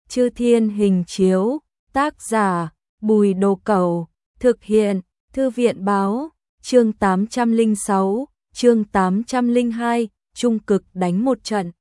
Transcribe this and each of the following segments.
Chư Thiên Hình Chiếu, tác giả Bùi Đồ Cẩu, thực hiện Thư viện Báo, chương 806, chương 802, trung cực đánh một trận.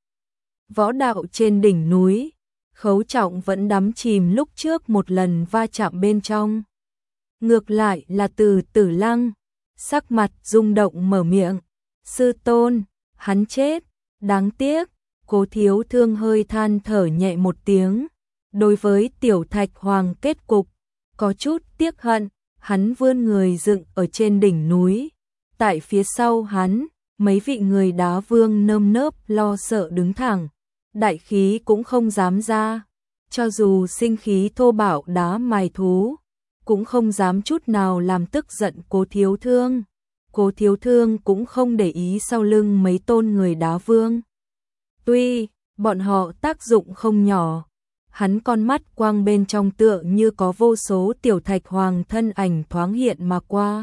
Võ đạo trên đỉnh núi, Khấu Trọng vẫn đắm chìm lúc trước một lần va chạm bên trong. Ngược lại là Từ Tử Lăng, sắc mặt rung động mở miệng, sư tôn, hắn chết, đáng tiếc. Cố Thiếu Thương hơi than thở nhẹ một tiếng, đối với Tiểu Thạch Hoàng kết cục, có chút tiếc hận, hắn vươn người dựng ở trên đỉnh núi. Tại phía sau hắn, mấy vị người đá vương nơm nớp lo sợ đứng thẳng, đại khí cũng không dám ra, cho dù sinh khí thô bạo đá mài thú, cũng không dám chút nào làm tức giận Cố Thiếu Thương. Cố Thiếu Thương cũng không để ý sau lưng mấy tôn người đá vương. Tuy, bọn họ tác dụng không nhỏ, hắn con mắt quang bên trong tựa như có vô số Tiểu Thạch Hoàng thân ảnh thoáng hiện mà qua.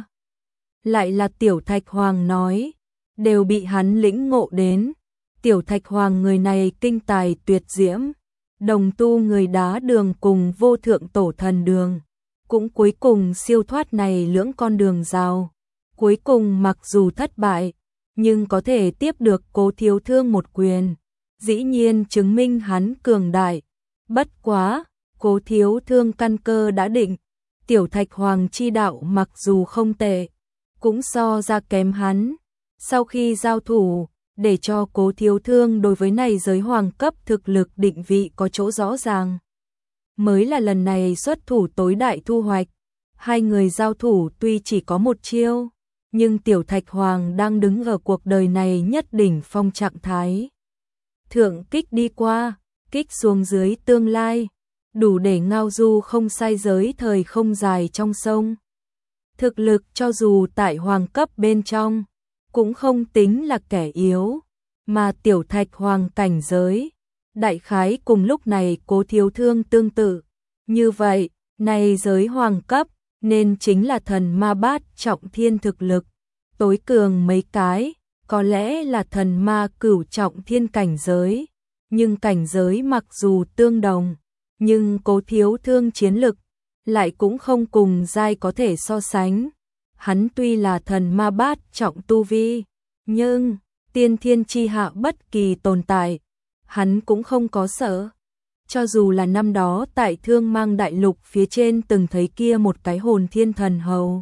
Lại là Tiểu Thạch Hoàng nói, đều bị hắn lĩnh ngộ đến. Tiểu Thạch Hoàng người này kinh tài tuyệt diễm, đồng tu người đá đường cùng vô thượng tổ thần đường, cũng cuối cùng siêu thoát này lưỡng con đường rào. Cuối cùng mặc dù thất bại, nhưng có thể tiếp được Cố Thiếu Thương một quyền, dĩ nhiên chứng minh hắn cường đại. Bất quá, Cố Thiếu Thương căn cơ đã định, Tiểu Thạch Hoàng chi đạo mặc dù không tệ, cũng so ra kém hắn. Sau khi giao thủ, để cho Cố Thiếu Thương đối với này giới hoàng cấp thực lực định vị có chỗ rõ ràng, mới là lần này xuất thủ tối đại thu hoạch. Hai người giao thủ tuy chỉ có một chiêu, nhưng Tiểu Thạch Hoàng đang đứng ở cuộc đời này nhất đỉnh phong trạng thái. Thượng kích đi qua, kích xuống dưới tương lai, đủ để ngao du không sai giới thời không dài trong sông. Thực lực cho dù tại hoàng cấp bên trong, cũng không tính là kẻ yếu, mà Tiểu Thạch Hoàng cảnh giới, đại khái cùng lúc này Cố Thiếu Thương tương tự. Như vậy, này giới hoàng cấp, nên chính là thần ma bát trọng thiên thực lực, tối cường mấy cái, có lẽ là thần ma cửu trọng thiên cảnh giới. Nhưng cảnh giới mặc dù tương đồng, nhưng Cố Thiếu Thương chiến lực lại cũng không cùng giai có thể so sánh. Hắn tuy là thần ma bát trọng tu vi, nhưng tiên thiên chi hạ bất kỳ tồn tại, hắn cũng không có sợ. Cho dù là năm đó tại Thương Mang Đại Lục phía trên từng thấy kia một cái hồn thiên thần hầu,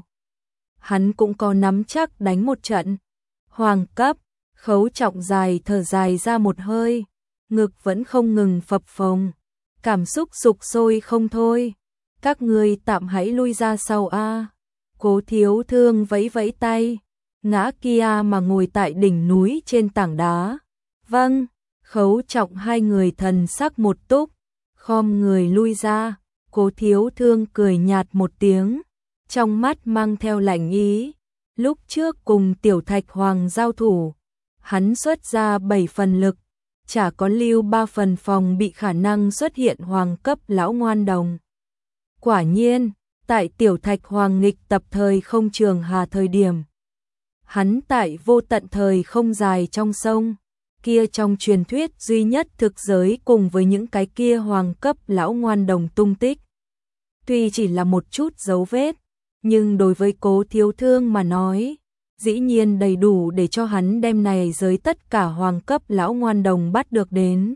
hắn cũng có nắm chắc đánh một trận. Hoàng cấp, Khấu Trọng dài thở dài ra một hơi, ngực vẫn không ngừng phập phồng, cảm xúc sục sôi không thôi. Các ngươi tạm hãy lui ra sau a. Cố Thiếu Thương vẫy vẫy tay, ngã kia mà ngồi tại đỉnh núi trên tảng đá. Vâng, Khấu Trọng hai người thần sắc một túc, khom người lui ra. Cố Thiếu Thương cười nhạt một tiếng, trong mắt mang theo lạnh ý. Lúc trước cùng Tiểu Thạch Hoàng giao thủ, hắn xuất ra 7 phần lực, chả có lưu 3 phần phòng bị khả năng xuất hiện hoàng cấp lão ngoan đồng. Quả nhiên, tại Tiểu Thạch Hoàng nghịch tập thời không trường hà thời điểm, hắn tại vô tận thời không dài trong sông, kia trong truyền thuyết duy nhất thực giới cùng với những cái kia hoàng cấp lão ngoan đồng tung tích. Tuy chỉ là một chút dấu vết, nhưng đối với Cố Thiếu Thương mà nói, dĩ nhiên đầy đủ để cho hắn đem này giới tất cả hoàng cấp lão ngoan đồng bắt được đến.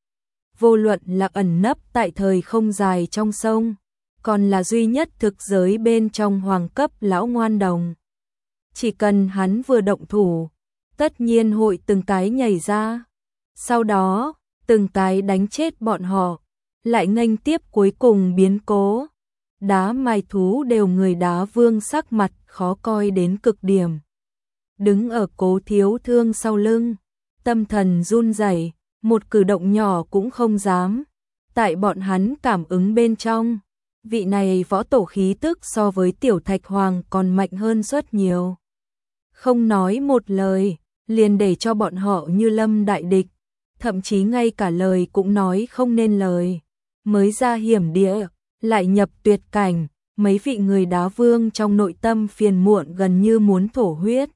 Vô luận là ẩn nấp tại thời không dài trong sông, còn là duy nhất thực giới bên trong hoàng cấp lão ngoan đồng. Chỉ cần hắn vừa động thủ, tất nhiên hội từng cái nhảy ra. Sau đó, từng cái đánh chết bọn họ, lại nghênh tiếp cuối cùng biến cố. Đá mài thú đều người đá vương sắc mặt khó coi đến cực điểm. Đứng ở Cố Thiếu Thương sau lưng, tâm thần run rẩy, một cử động nhỏ cũng không dám. Tại bọn hắn cảm ứng bên trong, vị này võ tổ khí tức so với Tiểu Thạch Hoàng còn mạnh hơn rất nhiều. Không nói một lời, liền để cho bọn họ như lâm đại địch, thậm chí ngay cả lời cũng nói không nên lời. Mới ra hiểm địa, lại nhập tuyệt cảnh, mấy vị người đá vương trong nội tâm phiền muộn gần như muốn thổ huyết.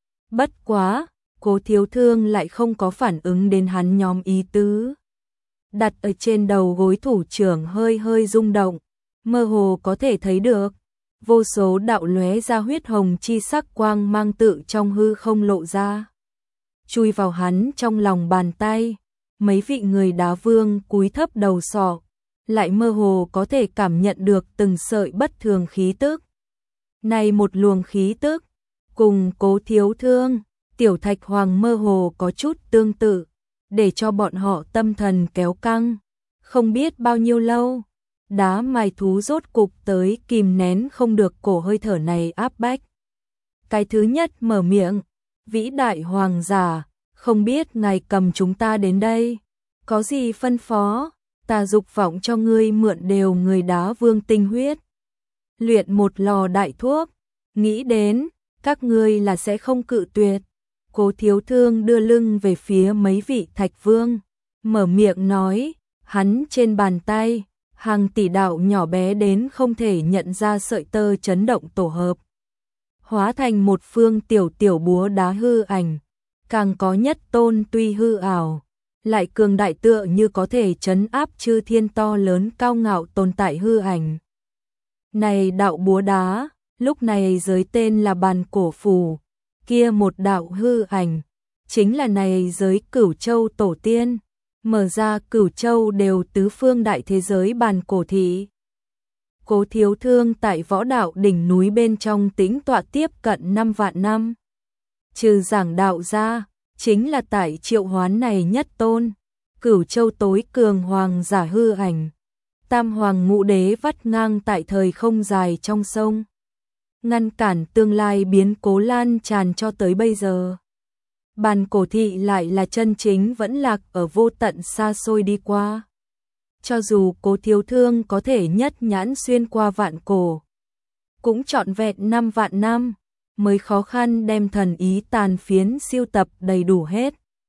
Bất quá, Cố Thiếu Thương lại không có phản ứng đến hắn nhóm ý tứ. đặt ở trên đầu gối thủ trưởng hơi hơi rung động, mơ hồ có thể thấy được vô số đạo lóe ra huyết hồng chi sắc quang mang tự trong hư không lộ ra, chui vào hắn trong lòng bàn tay. Mấy vị người đá vương cúi thấp đầu sọ, lại mơ hồ có thể cảm nhận được từng sợi bất thường khí tức. Này một luồng khí tức, cùng Cố Thiếu Thương, Tiểu Thạch Hoàng mơ hồ có chút tương tự, để cho bọn họ tâm thần kéo căng. Không biết bao nhiêu lâu, đá mài thú rốt cục tới kìm nén không được cổ hơi thở này áp bách. Cái thứ nhất mở miệng, vĩ đại hoàng giả, không biết ngài cầm chúng ta đến đây, có gì phân phó, ta dục vọng cho ngươi mượn đều người đá vương tinh huyết. Luyện một lò đại thuốc, nghĩ đến, các ngươi là sẽ không cự tuyệt. Cố Thiếu Thương đưa lưng về phía mấy vị thạch vương, mở miệng nói, hắn trên bàn tay, hàng tỷ đạo nhỏ bé đến không thể nhận ra sợi tơ chấn động tổ hợp. Hóa thành một phương tiểu tiểu búa đá hư ảnh, càng có nhất tôn tuy hư ảo, lại cường đại tựa như có thể trấn áp chư thiên to lớn cao ngạo tồn tại hư ảnh. Này đạo búa đá, lúc này giới tên là bàn cổ phù, kia một đạo hư ảnh, chính là này giới Cửu Châu tổ tiên, mở ra Cửu Châu đều tứ phương đại thế giới bàn cổ thị. Cố Thiếu Thương tại võ đạo đỉnh núi bên trong tĩnh tọa tiếp cận 5 vạn năm. Trừ giảng đạo ra, chính là tại triệu hoán này nhất tôn, Cửu Châu tối cường hoàng giả hư ảnh. Tam hoàng ngũ đế vắt ngang tại thời không dài trong sông, ngăn cản tương lai biến cố lan tràn cho tới bây giờ. Bàn cổ thị lại là chân chính vẫn lạc ở vô tận xa xôi đi qua. Cho dù Cố Thiếu Thương có thể nhất nhãn xuyên qua vạn cổ, cũng trọn vẹn 5 vạn năm, mới khó khăn đem thần ý tàn phiến siêu tập đầy đủ hết.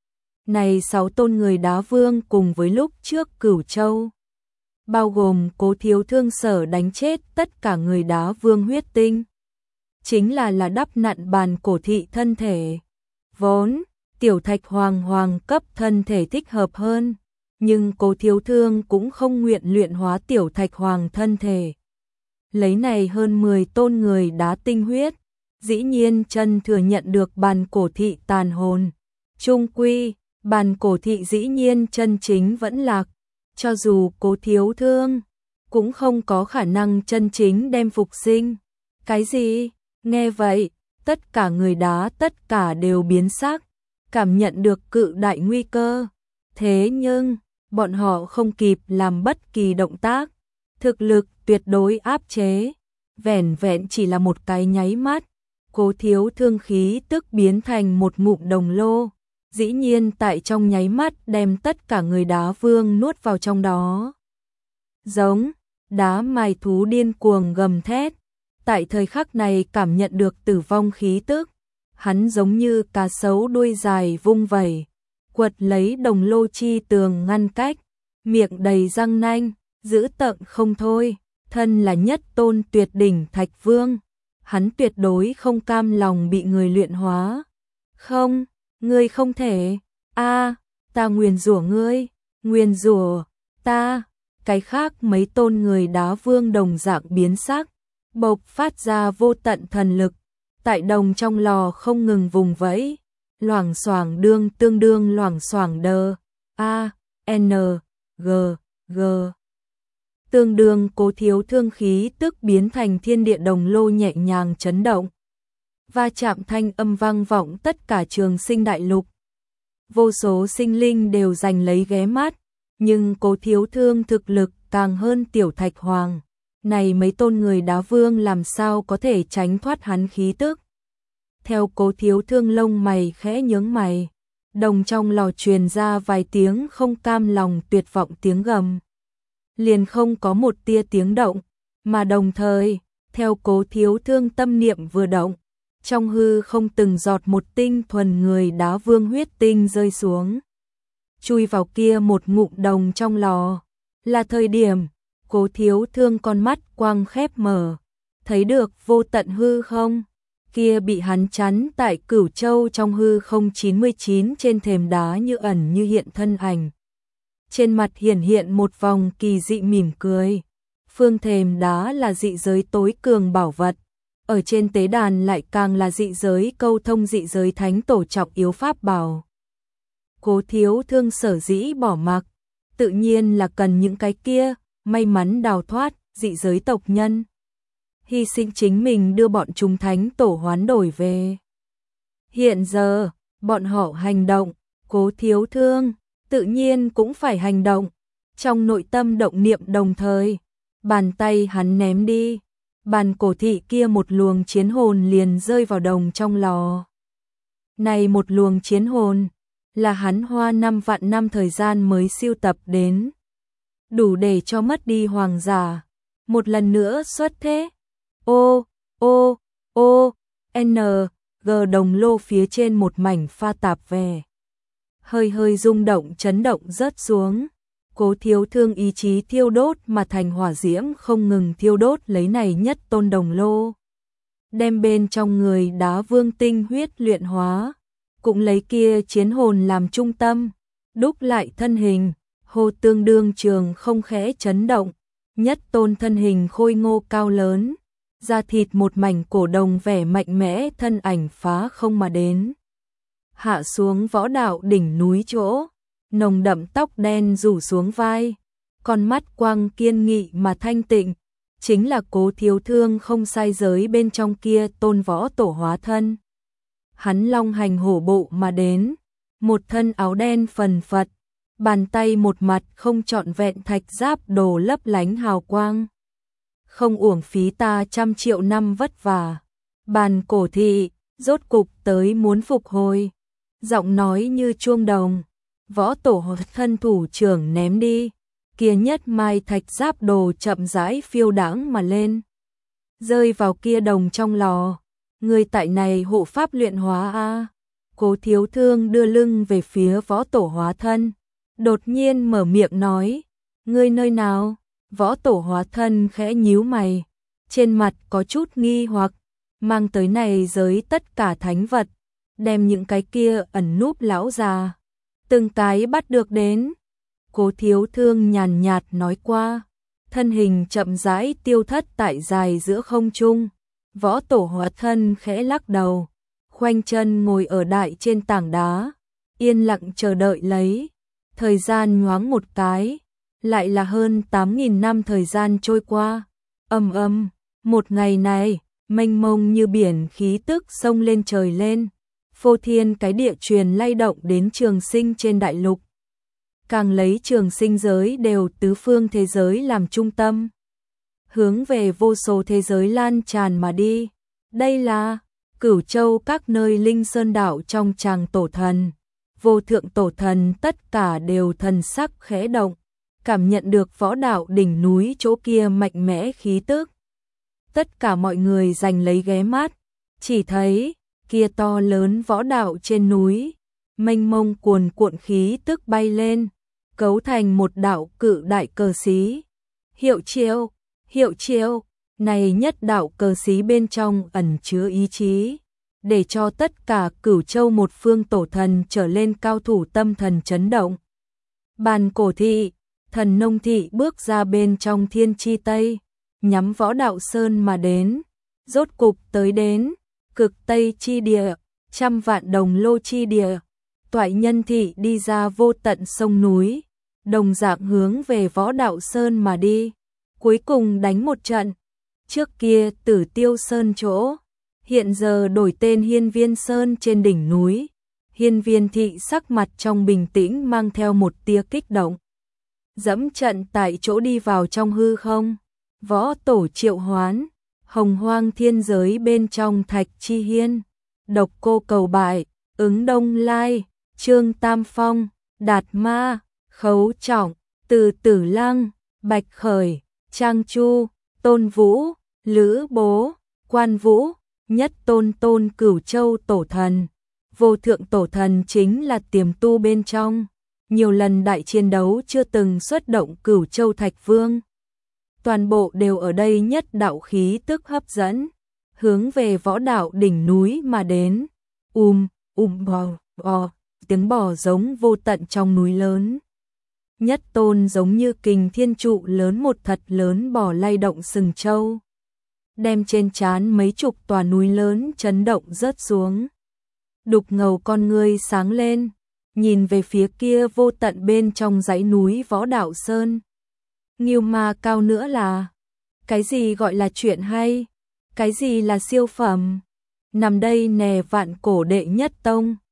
Này 6 tôn người đá vương cùng với lúc trước Cửu Châu, bao gồm Cố Thiếu Thương sở đánh chết tất cả người đá vương huyết tinh, chính là đắp nặn bàn cổ thị thân thể. Vốn, Tiểu Thạch Hoàng cấp thân thể thích hợp hơn, nhưng Cố Thiếu Thương cũng không nguyện luyện hóa Tiểu Thạch Hoàng thân thể. Lấy này hơn 10 tôn người đá tinh huyết, dĩ nhiên chân thừa nhận được bàn cổ thị tàn hồn. Trung quy, bàn cổ thị dĩ nhiên chân chính vẫn lạc, cho dù Cố Thiếu Thương cũng không có khả năng chân chính đem phục sinh. Cái gì? Nghe vậy, tất cả người đá tất cả đều biến sắc, cảm nhận được cự đại nguy cơ. Thế nhưng, bọn họ không kịp làm bất kỳ động tác, thực lực tuyệt đối áp chế. Vẻn vẹn chỉ là một cái nháy mắt, Cố Thiếu Thương khí tức biến thành một ngụm đồng lô, dĩ nhiên tại trong nháy mắt đem tất cả người đá vương nuốt vào trong đó. Giống, đá mài thú điên cuồng gầm thét, tại thời khắc này cảm nhận được tử vong khí tức, hắn giống như cá sấu đuôi dài vung vẩy, quật lấy đồng lô chi tường ngăn cách, miệng đầy răng nanh, dữ tợn không thôi. Thân là nhất tôn tuyệt đỉnh Thạch Vương, hắn tuyệt đối không cam lòng bị người luyện hóa. Không, ngươi không thể. Ta nguyền rủa ngươi, nguyền rủa ta. Cái khác mấy tôn người đá vương đồng dạng biến sắc, bộc phát ra vô tận thần lực, tại đồng trong lò không ngừng vùng vẫy, loảng xoảng đương tương đương loảng xoảng đờ, G. Tương đương Cố Thiếu Thương khí tức biến thành thiên địa đồng lô nhẹ nhàng chấn động. Va chạm thanh âm vang vọng tất cả trường sinh đại lục. Vô số sinh linh đều giành lấy ghé mắt, nhưng Cố Thiếu Thương thực lực càng hơn Tiểu Thạch Hoàng. Này mấy tôn người đá vương làm sao có thể tránh thoát hắn khí tức. Theo Cố Thiếu Thương lông mày khẽ nhướng mày, đồng trong lò truyền ra vài tiếng không cam lòng tuyệt vọng tiếng gầm. Liền không có một tia tiếng động, mà đồng thời, theo Cố Thiếu Thương tâm niệm vừa động, trong hư không từng giọt một tinh thuần người đá vương huyết tinh rơi xuống, chui vào kia một ngụm đồng trong lò. Là thời điểm, Cố Thiếu Thương con mắt quang khép mở, thấy được vô tận hư không, kia bị hắn chắn tại Cửu Châu trong hư không 99 trên thềm đá như ẩn như hiện thân ảnh. trên mặt hiển hiện một vòng kỳ dị mỉm cười. Phương thềm đá là dị giới tối cường bảo vật, ở trên tế đàn lại càng là dị giới câu thông dị giới thánh tổ trọng yếu pháp bảo. Cố Thiếu Thương sở dĩ bỏ mặc, tự nhiên là cần những cái kia, may mắn đào thoát, dị giới tộc nhân. Hy sinh chính mình đưa bọn chúng thánh tổ hoán đổi về. Hiện giờ, bọn họ hành động, Cố Thiếu Thương, tự nhiên cũng phải hành động. Trong nội tâm động niệm đồng thời, bàn tay hắn ném đi, bàn cổ thị kia một luồng chiến hồn liền rơi vào đồng trong lò. Này một luồng chiến hồn, là hắn hoa 5 vạn năm thời gian mới siêu tập đến. Đủ để cho mất đi hoàng giả, một lần nữa xuất thế. G đồng lô phía trên một mảnh pha tạp về. Hơi hơi rung động chấn động rớt xuống. Cố Thiếu Thương ý chí thiêu đốt mà thành hỏa diễm không ngừng thiêu đốt lấy này nhất tôn đồng lô. Đem bên trong người đá vương tinh huyết luyện hóa. Cũng lấy kia chiến hồn làm trung tâm. Đúc lại thân hình. Hồ tương đương trường không khẽ chấn động. Nhất tôn thân hình khôi ngô cao lớn. Da thịt một mảnh cổ đồng vẻ mạnh mẽ thân ảnh phá không mà đến. Hạ xuống võ đạo đỉnh núi chỗ. Nồng đậm tóc đen rủ xuống vai, con mắt quang kiên nghị mà thanh tịnh, chính là Cố Thiếu Thương không sai giới bên trong kia tôn võ tổ hóa thân. Hắn long hành hổ bộ mà đến, một thân áo đen phần phật, bàn tay một mặt không trọn vẹn thạch giáp đồ lấp lánh hào quang. Không uổng phí ta 100 triệu năm vất vả, bàn cổ thị, rốt cục tới muốn phục hồi, giọng nói như chuông đồng. Võ tổ thân thủ trưởng ném đi, kia nhất mai thạch giáp đồ chậm rãi phiêu đãng mà lên. Rơi vào kia đồng trong lò, người tại này hộ pháp luyện hóa a. Cố Thiếu Thương đưa lưng về phía võ tổ hóa thân, đột nhiên mở miệng nói, ngươi nơi nào? Võ tổ hóa thân khẽ nhíu mày, trên mặt có chút nghi hoặc, mang tới này giới tất cả thánh vật, đem những cái kia ẩn núp lão già từng cái bắt được đến. Cố Thiếu Thương nhàn nhạt nói qua, thân hình chậm rãi tiêu thất tại dài giữa không trung. Võ tổ hóa thân khẽ lắc đầu, khoanh chân ngồi ở đại trên tảng đá, yên lặng chờ đợi lấy. Thời gian nhoáng một cái, lại là hơn 8.000 năm thời gian trôi qua. Một ngày này, mênh mông như biển khí tức sông lên trời lên. Phô thiên cái địa truyền lay động đến trường sinh trên đại lục. Càng lấy trường sinh giới đều tứ phương thế giới làm trung tâm. Hướng về vô số thế giới lan tràn mà đi. Đây là Cửu Châu các nơi linh sơn đảo trong tràng tổ thần. Vô thượng tổ thần tất cả đều thần sắc khẽ động. Cảm nhận được võ đạo đỉnh núi chỗ kia mạnh mẽ khí tức. Tất cả mọi người giành lấy ghé mắt. Chỉ thấy kia to lớn võ đạo trên núi, mênh mông cuồn cuộn khí tức bay lên, cấu thành một đạo cự đại cờ xí. Hiệu chiêu, này nhất đạo cờ xí bên trong ẩn chứa ý chí, để cho tất cả Cửu Châu một phương tổ thần trở lên cao thủ tâm thần chấn động. Bàn cổ thị, thần nông thị bước ra bên trong thiên chi tây, nhắm võ đạo sơn mà đến, rốt cục tới đến cực tây chi địa, 100 vạn đồng lô chi địa. Toại nhân thị đi ra vô tận sông núi, đồng dạng hướng về võ đạo sơn mà đi, cuối cùng đánh một trận. Trước kia Tử Tiêu Sơn chỗ, hiện giờ đổi tên Hiên Viên Sơn trên đỉnh núi. Hiên Viên thị sắc mặt trong bình tĩnh mang theo một tia kích động. Dẫm trận tại chỗ đi vào trong hư không, võ tổ triệu hoán. Hồng hoang thiên giới bên trong Thạch Chi Hiên, Độc Cô Cầu Bại, Ứng Đông Lai, Trương Tam Phong, Đạt Ma, Khấu Trọng, Từ Tử Lăng, Bạch Khởi, Trang Chu, Tôn Vũ, Lữ Bố, Quan Vũ, nhất tôn Cửu Châu tổ thần. Vô thượng tổ thần chính là tiềm tu bên trong, nhiều lần đại chiến đấu chưa từng xuất động Cửu Châu Thạch Vương. Toàn bộ đều ở đây nhất đạo khí tức hấp dẫn, hướng về võ đạo đỉnh núi mà đến. Bò, tiếng bò giống vô tận trong núi lớn. Nhất tôn giống như kình thiên trụ lớn một thật lớn bò lay động sừng trâu, đem trên trán mấy chục tòa núi lớn chấn động rớt xuống. Đục ngầu con ngươi sáng lên, nhìn về phía kia vô tận bên trong dãy núi Võ Đạo Sơn. Ngưu Ma cao nữa là, cái gì gọi là chuyện hay, cái gì là siêu phẩm, nằm đây nè vạn cổ đệ nhất tông.